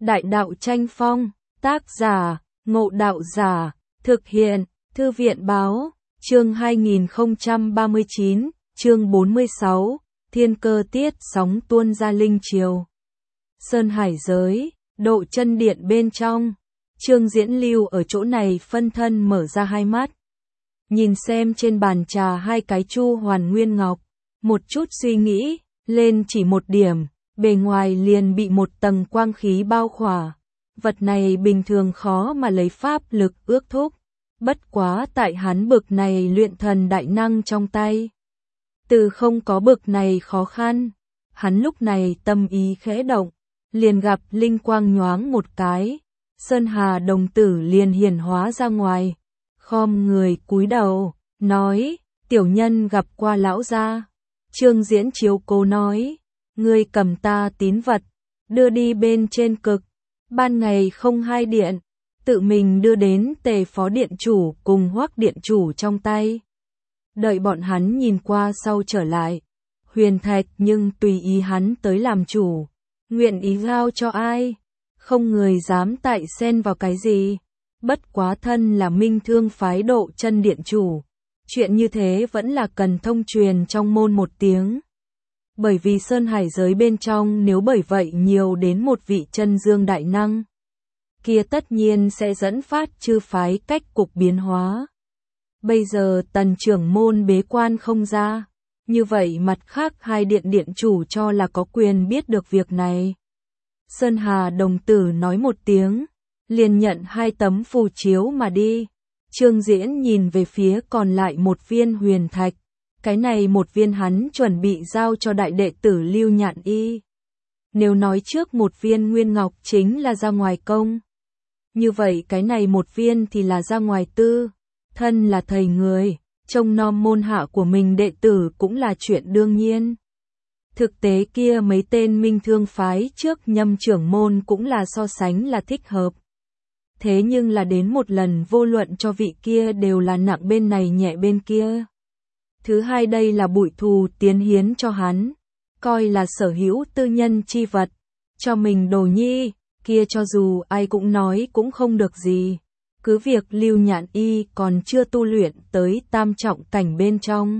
Đại đạo tranh phong, tác giả, Ngộ Đạo Giả, thực hiện, Thư viện Báo, chương 2039, chương 46, Thiên Cơ Tiết sóng tuôn ra linh triều. Sơn Hải giới, Độ Chân Điện bên trong, Trương Diễn Lưu ở chỗ này phân thân mở ra hai mắt. Nhìn xem trên bàn trà hai cái chu hoàn nguyên ngọc, một chút suy nghĩ, lên chỉ một điểm, bề ngoài liền bị một tầng quang khí bao khỏa. Vật này bình thường khó mà lấy pháp lực ước thúc, bất quá tại hắn bực này luyện thần đại năng trong tay. Từ không có bực này khó khăn, hắn lúc này tâm ý khẽ động, liền gặp linh quang nhoáng một cái, Sơn Hà đồng tử liền hiển hóa ra ngoài, khom người cúi đầu, nói, tiểu nhân gặp qua lão gia. Trương Diễn chiếu cố nói, ngươi cầm ta tín vật, đưa đi bên trên cực, ban ngày không hai điện, tự mình đưa đến Tề phó điện chủ cùng Hoắc điện chủ trong tay. Đợi bọn hắn nhìn qua sau trở lại, huyền thạch nhưng tùy ý hắn tới làm chủ, nguyện ý giao cho ai, không người dám tại xen vào cái gì. Bất quá thân là Minh Thương phái Độ Chân điện chủ, chuyện như thế vẫn là cần thông truyền trong môn một tiếng. Bởi vì Sơn Hải giới bên trong nếu bởi vậy nhiều đến một vị chân dương đại năng, kia tất nhiên sẽ dẫn phát chư phái cách cục biến hóa. Bây giờ Tần trưởng môn bế quan không ra, như vậy mặt khác hai điện điện chủ cho là có quyền biết được việc này. Sơn Hà đồng tử nói một tiếng, liền nhận hai tấm phù chiếu mà đi. Trương Diễn nhìn về phía còn lại một viên huyền thạch, cái này một viên hắn chuẩn bị giao cho đại đệ tử Lưu Nhạn Y. Nếu nói trước một viên nguyên ngọc chính là ra ngoài công, như vậy cái này một viên thì là ra ngoài tư. Thân là thầy người, trông nom môn hạ của mình đệ tử cũng là chuyện đương nhiên. Thực tế kia mấy tên Minh Thương phái trước nhâm trưởng môn cũng là so sánh là thích hợp. Thế nhưng là đến một lần vô luận cho vị kia đều là nặng bên này nhẹ bên kia. Thứ hai đây là bụi thù tiến hiến cho hắn, coi là sở hữu tư nhân chi vật, cho mình đồ nhi, kia cho dù ai cũng nói cũng không được gì. Cứ việc Lưu Nhạn Y còn chưa tu luyện tới tam trọng cảnh bên trong.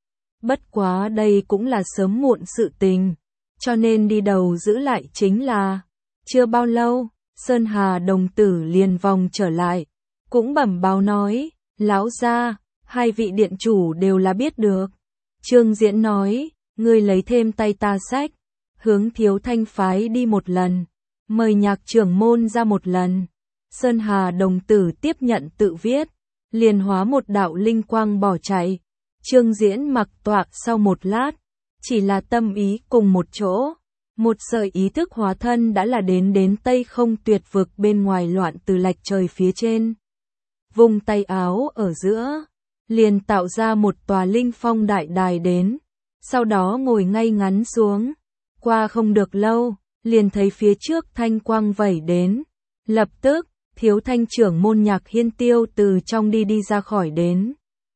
Bất quá đây cũng là sớm muộn sự tình, cho nên đi đầu giữ lại chính là. Chưa bao lâu, Sơn Hà đồng tử liền vòng trở lại, cũng bẩm báo nói, lão gia, hai vị điện chủ đều là biết được. Trương Diễn nói, ngươi lấy thêm tay ta sách, hướng Thiếu Thanh phái đi một lần, mời Nhạc trưởng môn ra một lần. Sơn Hà đồng tử tiếp nhận tự viết, liền hóa một đạo linh quang bỏ chạy. Trương Diễn mặc toạc sau một lát, chỉ là tâm ý cùng một chỗ, một sợi ý thức hóa thân đã là đến Tây Không Tuyệt vực bên ngoài loạn từ lạch trời phía trên. Vùng tay áo ở giữa, liền tạo ra một tòa linh phong đại đài đến, sau đó ngồi ngay ngắn xuống. Qua không được lâu, liền thấy phía trước thanh quang vẩy đến, lập tức, Thiếu Thanh trưởng môn Nhạc Hiên Tiêu từ trong đi ra khỏi đến.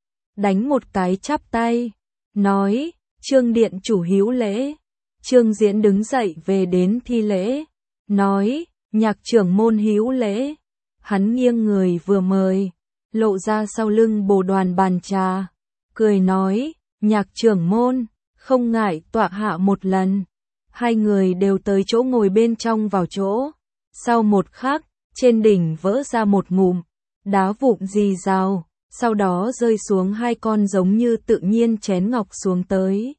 Đánh một cái chắp tay, nói, Trương điện chủ hữu lễ. Trương Diễn đứng dậy về đến thi lễ, nói, Nhạc trưởng môn hữu lễ. Hắn nghiêng người vừa mời, lộ ra sau lưng bồ đoàn bàn trà, cười nói, Nhạc trưởng môn, không ngại tọa hạ một lần. Hai người đều tới chỗ ngồi bên trong vào chỗ. Sau một khắc, trên đỉnh vỡ ra một ngụm đá vụn rì rào, sau đó rơi xuống hai con giống như tự nhiên chén ngọc xuống tới,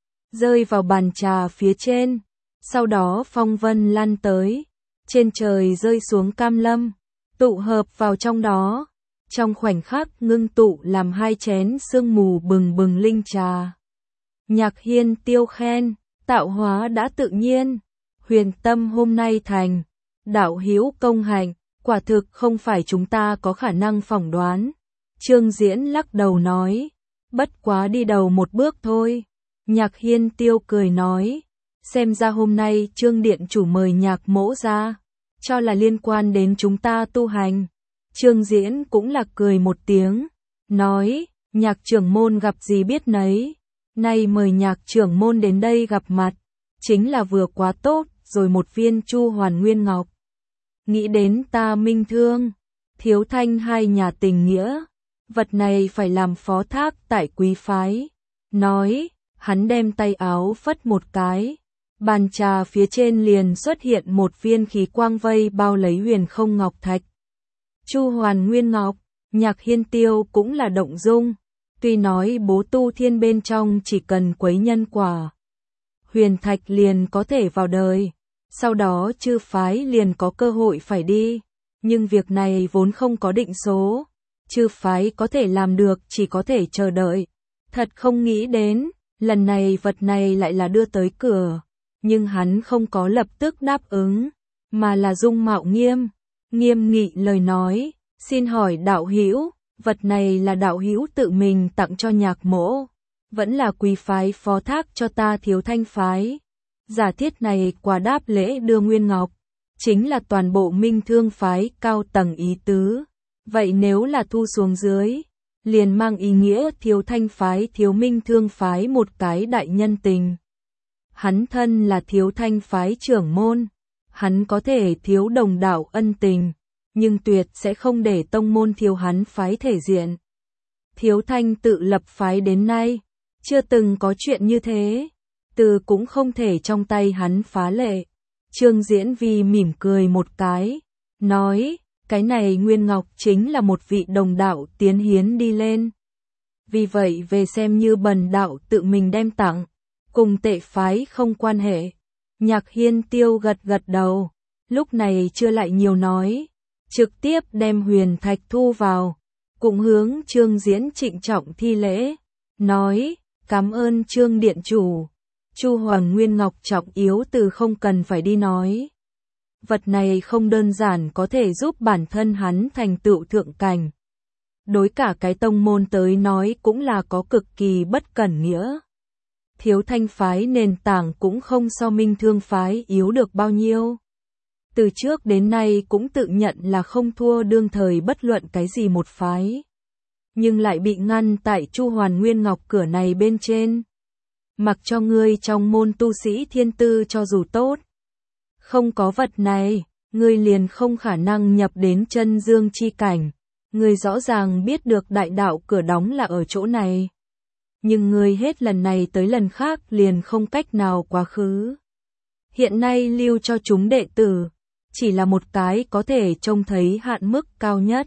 rơi vào bàn trà phía trên. Sau đó phong vân lan tới, trên trời rơi xuống cam lâm, tụ hợp vào trong đó, trong khoảnh khắc ngưng tụ làm hai chén sương mù bừng bừng linh trà. Nhạc Hiên Tiêu khen, tạo hóa đã tự nhiên, huyền tâm hôm nay thành, đạo hữu công hạnh, quả thực không phải chúng ta có khả năng phỏng đoán. Trương Diễn lắc đầu nói, bất quá đi đầu một bước thôi. Nhạc Hiên Tiêu cười nói, xem ra hôm nay Trương điện chủ mời Nhạc mỗ ra, cho là liên quan đến chúng ta tu hành. Trương Diễn cũng là cười một tiếng, nói, Nhạc trưởng môn gặp gì biết nấy, nay mời Nhạc trưởng môn đến đây gặp mặt, chính là vừa quá tốt rồi. Một viên chu hoàn nguyên ngọc, nghĩ đến ta Minh Thương, Thiếu Thanh hai nhà tình nghĩa, vật này phải làm phó thác tại quý phái. Nói, hắn đem tay áo phất một cái, bàn trà phía trên liền xuất hiện một viên khí quang vây bao lấy huyền không ngọc thạch. Chu Hoàn Nguyên Ngọc, Nhạc Hiên Tiêu cũng là động dung, tuy nói bố tu thiên bên trong chỉ cần quấy nhân quả, huyền thạch liền có thể vào đời, sau đó chư phái liền có cơ hội phải đi, nhưng việc này vốn không có định số, chư phái có thể làm được chỉ có thể chờ đợi. Thật không nghĩ đến, lần này vật này lại là đưa tới cửa, nhưng hắn không có lập tức đáp ứng, mà là dung mạo nghiêm nghị lời nói, xin hỏi đạo hữu, vật này là đạo hữu tự mình tặng cho Nhạc mỗ, vẫn là quý phái phó thác cho ta Thiếu Thanh phái. Giả thiết này quả đáp lễ đưa nguyên ngọc, chính là toàn bộ Minh Thương phái cao tầng ý tứ, vậy nếu là thu xuống dưới, liền mang ý nghĩa Thiếu Thanh phái thiếu Minh Thương phái một cái đại nhân tình. Hắn thân là Thiếu Thanh phái trưởng môn, hắn có thể thiếu đồng đạo ân tình, nhưng tuyệt sẽ không để tông môn thiếu hắn phái thể diện. Thiếu Thanh tự lập phái đến nay, chưa từng có chuyện như thế, từ cũng không thể trong tay hắn phá lệ. Trương Diễn Vi mỉm cười một cái, nói, cái này Nguyên Ngọc chính là một vị đồng đạo tiến hiến đi lên. Vì vậy về xem như bần đạo tự mình đem tặng, cùng tệ phái không quan hệ. Nhạc Hiên Tiêu gật đầu, lúc này chưa lại nhiều nói, trực tiếp đem huyền thạch thu vào, cùng hướng Trương Diễn trịnh trọng thi lễ, nói, cảm ơn Trương Điện Chủ. Chu Hoàn Nguyên Ngọc trọng yếu từ không cần phải đi nói. Vật này không đơn giản có thể giúp bản thân hắn thành tựu thượng cảnh. Đối cả cái tông môn tới nói cũng là có cực kỳ bất cẩn nghĩa. Thiếu Thanh phái nền tảng cũng không so Minh Thương phái yếu được bao nhiêu. Từ trước đến nay cũng tự nhận là không thua đương thời bất luận cái gì một phái. Nhưng lại bị ngăn tại Chu Hoàn Nguyên Ngọc cửa này bên trên. Mặc cho ngươi trong môn tu sĩ thiên tư cho dù tốt, không có vật này, ngươi liền không khả năng nhập đến chân dương chi cảnh. Ngươi rõ ràng biết được đại đạo cửa đóng là ở chỗ này, nhưng ngươi hết lần này tới lần khác liền không cách nào quá khứ. Hiện nay lưu cho chúng đệ tử, chỉ là một cái có thể trông thấy hạn mức cao nhất,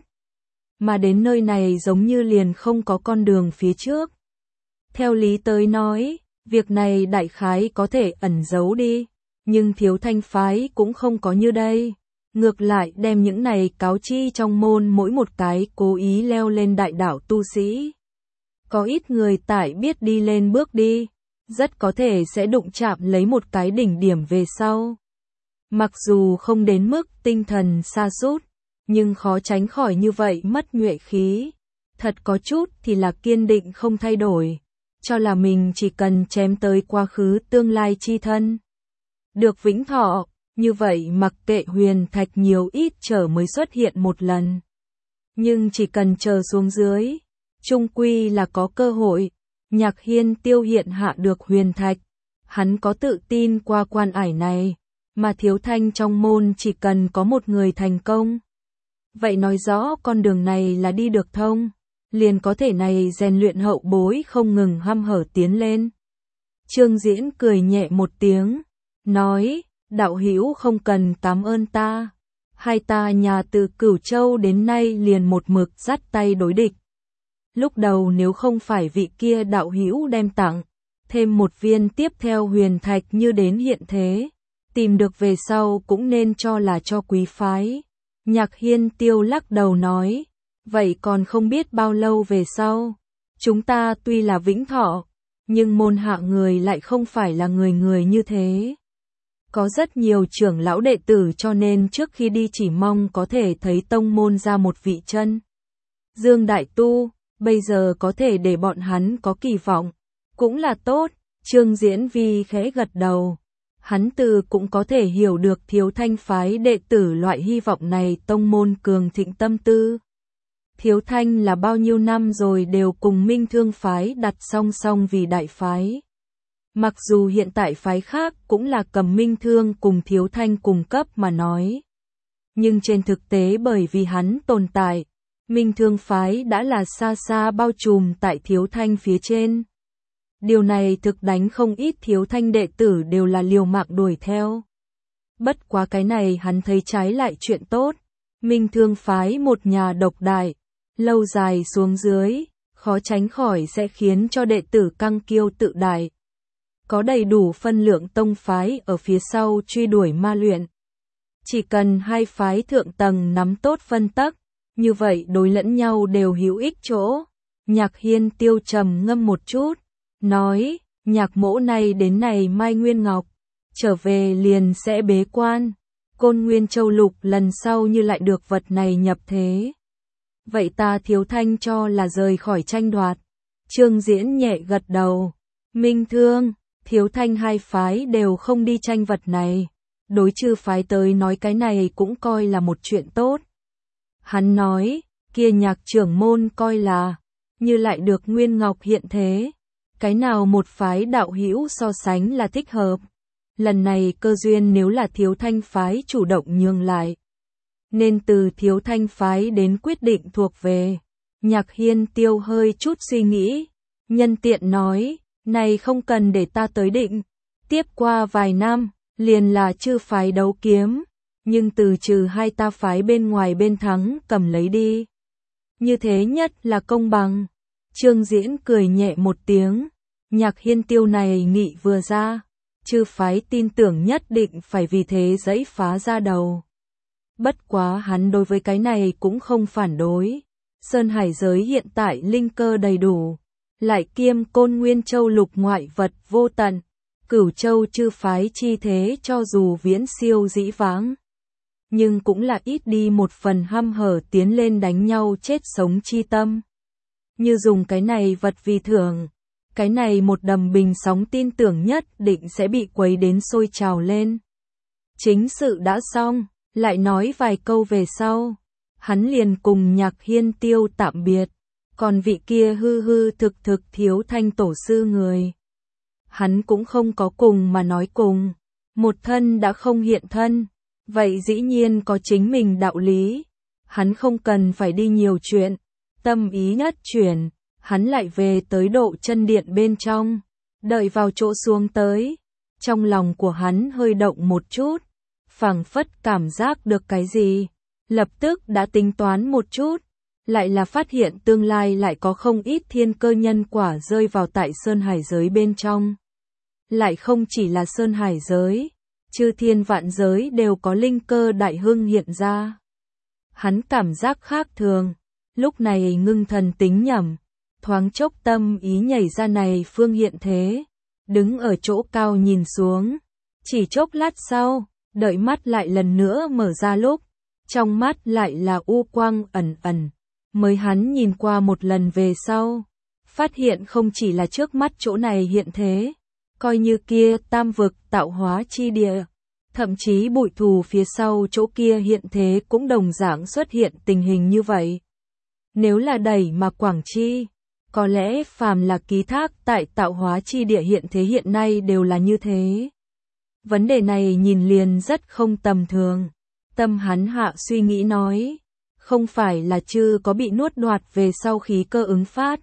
mà đến nơi này giống như liền không có con đường phía trước. Theo lý tới nói, việc này đại khái có thể ẩn giấu đi, nhưng Thiếu Thanh phái cũng không có như đây. Ngược lại đem những này cáo chi trong môn mỗi một cái cố ý leo lên đại đạo tu sĩ. Có ít người tại biết đi lên bước đi, rất có thể sẽ đụng chạm lấy một cái đỉnh điểm về sau. Mặc dù không đến mức tinh thần sa sút, nhưng khó tránh khỏi như vậy mất nhuệ khí. Thật có chút thì là kiên định không thay đổi, cho là mình chỉ cần chém tới quá khứ tương lai chi thân. Được vĩnh thọ, như vậy mặc kệ huyền thạch nhiều ít trở mới xuất hiện một lần. Nhưng chỉ cần chờ xuống dưới, chung quy là có cơ hội. Nhạc Hiên Tiêu hiện hạ được huyền thạch, hắn có tự tin qua quan ải này, mà Thiếu Thanh trong môn chỉ cần có một người thành công. Vậy nói rõ con đường này là đi được thông, liền có thể này rèn luyện hậu bối không ngừng hăm hở tiến lên. Trương Diễn cười nhẹ một tiếng, nói, đạo hữu không cần cảm ơn ta, hai ta nhà từ Cửu Châu đến nay liền một mực dắt tay đối địch. Lúc đầu nếu không phải vị kia đạo hữu đem tặng, thêm một viên tiếp theo huyền thạch như đến hiện thế, tìm được về sau cũng nên cho là cho quý phái. Nhạc Hiên Tiêu lắc đầu nói, vậy còn không biết bao lâu về sau, chúng ta tuy là vĩnh thọ, nhưng môn hạ người lại không phải là người như thế. Có rất nhiều trưởng lão đệ tử cho nên trước khi đi chỉ mong có thể thấy tông môn ra một vị chân Dương đại tu, bây giờ có thể để bọn hắn có kỳ vọng, cũng là tốt. Trương Diễn Vi khẽ gật đầu, hắn từ cũng có thể hiểu được Thiếu Thanh phái đệ tử loại hy vọng này tông môn cường thịnh tâm tư. Thiếu Thanh là bao nhiêu năm rồi đều cùng Minh Thương phái đặt song song vì đại phái. Mặc dù hiện tại phái khác cũng là cầm Minh Thương cùng Thiếu Thanh cùng cấp mà nói. nhưng trên thực tế bởi vì hắn tồn tại, Minh Thương phái đã là xa xa bao trùm tại Thiếu Thanh phía trên. Điều này thực đánh không ít Thiếu Thanh đệ tử đều là liều mạng đuổi theo. Bất quá cái này hắn thấy trái lại chuyện tốt. Minh Thương phái một nhà độc đại, lâu dài xuống dưới, khó tránh khỏi sẽ khiến cho đệ tử căng kiêu tự đại. Có đầy đủ phân lượng tông phái ở phía sau truy đuổi ma luyện. Chỉ cần hai phái thượng tầng nắm tốt phân tắc, như vậy đối lẫn nhau đều hữu ích chỗ. Nhạc Hiên Tiêu trầm ngâm một chút, nói, Nhạc mỗ này đến này Mai Nguyên Ngọc, trở về liền sẽ bế quan. Côn Nguyên Châu Lục lần sau như lại được vật này nhập thế. Vậy ta Thiếu Thanh cho là rời khỏi tranh đoạt. Trương Diễn nhẹ gật đầu. Minh Thương, Thiếu Thanh hai phái đều không đi tranh vật này. Đối chư phái tới nói cái này cũng coi là một chuyện tốt. Hắn nói, kia Nhạc trưởng môn coi là, như lại được Nguyên Ngọc hiện thế. Cái nào một phái đạo hữu so sánh là thích hợp. Lần này cơ duyên nếu là Thiếu Thanh phái chủ động nhường lại, nên từ Thiếu Thanh phái đến quyết định thuộc về. Nhạc Hiên Tiêu hơi chút suy nghĩ, nhân tiện nói, này không cần để ta tới định. Tiếp qua vài năm, liền là chư phái đấu kiếm, nhưng từ trừ hai ta phái bên ngoài bên thắng cầm lấy đi. Như thế nhất là công bằng. Trương Diễn cười nhẹ một tiếng, Nhạc Hiên Tiêu này nghị vừa ra, chư phái tin tưởng nhất định phải vì thế giãy phá ra đầu. Bất quá hắn đối với cái này cũng không phản đối. Sơn Hải giới hiện tại linh cơ đầy đủ, lại kiêm Côn Nguyên Châu Lục ngoại vật vô tận, Cửu Châu chư phái chi thế cho dù viễn siêu dĩ vãng, nhưng cũng là ít đi một phần hăm hở tiến lên đánh nhau chết sống chi tâm. Như dùng cái này vật vì thưởng, cái này một đầm bình sóng tin tưởng nhất định sẽ bị quấy đến sôi trào lên. Chính sự đã xong, lại nói vài câu về sau, hắn liền cùng Nhạc Hiên Tiêu tạm biệt, còn vị kia hư hư thực thực Thiếu Thanh tổ sư người. Hắn cũng không có cùng mà nói cùng, một thân đã không hiện thân, vậy dĩ nhiên có chính mình đạo lý, hắn không cần phải đi nhiều chuyện, tâm ý nhất chuyển, hắn lại về tới Độ Chân Điện bên trong, đợi vào chỗ xuống tới, trong lòng của hắn hơi động một chút, phảng phất cảm giác được cái gì, lập tức đã tính toán một chút, lại là phát hiện tương lai lại có không ít thiên cơ nhân quả rơi vào tại Sơn Hải giới bên trong. Lại không chỉ là Sơn Hải giới, chư thiên vạn giới đều có linh cơ đại hưng hiện ra. Hắn cảm giác khác thường, lúc này ngưng thần tính nhẩm, thoáng chốc tâm ý nhảy ra này phương hiện thế, đứng ở chỗ cao nhìn xuống, chỉ chốc lát sau, đợi mắt lại lần nữa mở ra lúc, trong mắt lại là u quang ẩn ẩn, mới hắn nhìn qua một lần về sau, phát hiện không chỉ là trước mắt chỗ này hiện thế, coi như kia tam vực tạo hóa chi địa, thậm chí bụi thù phía sau chỗ kia hiện thế cũng đồng dạng xuất hiện tình hình như vậy. Nếu là đẩy mà Quảng Chi, có lẽ phàm là ký thác tại tạo hóa chi địa hiện thế hiện nay đều là như thế. Vấn đề này nhìn liền rất không tầm thường. Tâm hắn hạ suy nghĩ nói, không phải là chư có bị nuốt đoạt về sau khí cơ ứng phát.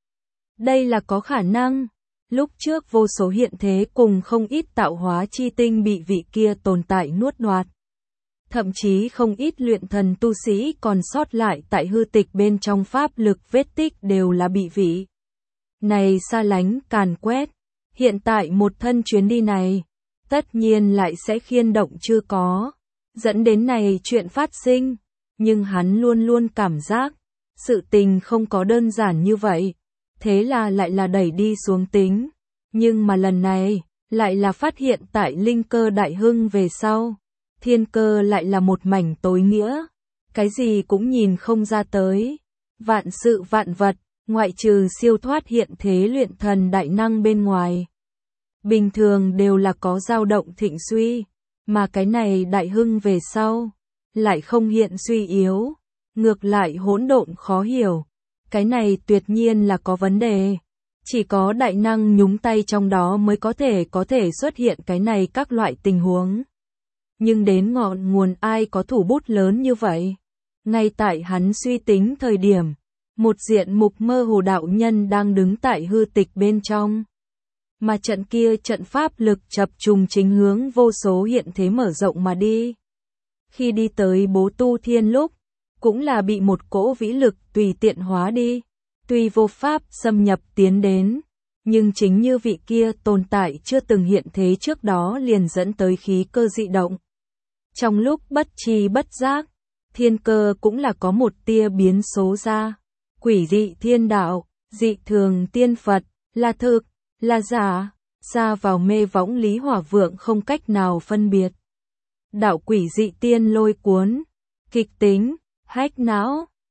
Đây là có khả năng. Lúc trước vô số hiện thế cùng không ít tạo hóa chi tinh bị vị kia tồn tại nuốt đoạt. Thậm chí không ít luyện thần tu sĩ còn sót lại tại hư tịch bên trong pháp lực vết tích đều là bị vị này xa lánh càn quét. Hiện tại một thân chuyến đi này, tất nhiên lại sẽ khiên động chưa có, dẫn đến này chuyện phát sinh, nhưng hắn luôn luôn cảm giác, sự tình không có đơn giản như vậy, thế là lại là đẩy đi xuống tính, nhưng mà lần này, lại là phát hiện tại linh cơ đại hưng về sau, thiên cơ lại là một mảnh tối nghĩa, cái gì cũng nhìn không ra tới, vạn sự vạn vật, ngoại trừ siêu thoát hiện thế luyện thần đại năng bên ngoài. Bình thường đều là có dao động thịnh suy, mà cái này đại hưng về sau, lại không hiện suy yếu, ngược lại hỗn độn khó hiểu. Cái này tuyệt nhiên là có vấn đề, chỉ có đại năng nhúng tay trong đó mới có thể xuất hiện cái này các loại tình huống. Nhưng đến ngọn nguồn ai có thủ bút lớn như vậy? Ngay tại hắn suy tính thời điểm, một diện mục mơ hồ đạo nhân đang đứng tại hư tịch bên trong. Mà trận kia trận pháp lực chập trùng chính hướng vô số hiện thế mở rộng mà đi. Khi đi tới bố tu thiên lúc, cũng là bị một cỗ vĩ lực tùy tiện hóa đi. Tuy vô pháp xâm nhập tiến đến, nhưng chính như vị kia tồn tại chưa từng hiện thế trước đó liền dẫn tới khí cơ dị động. Trong lúc bất tri bất giác, thiên cơ cũng là có một tia biến số ra. Quỷ dị thiên đạo, dị thường tiên Phật, là thực, là giả, xa vào mê võng Lý Hỏa Vượng không cách nào phân biệt. Đạo quỷ dị tiên lôi cuốn, kịch tính, hách não,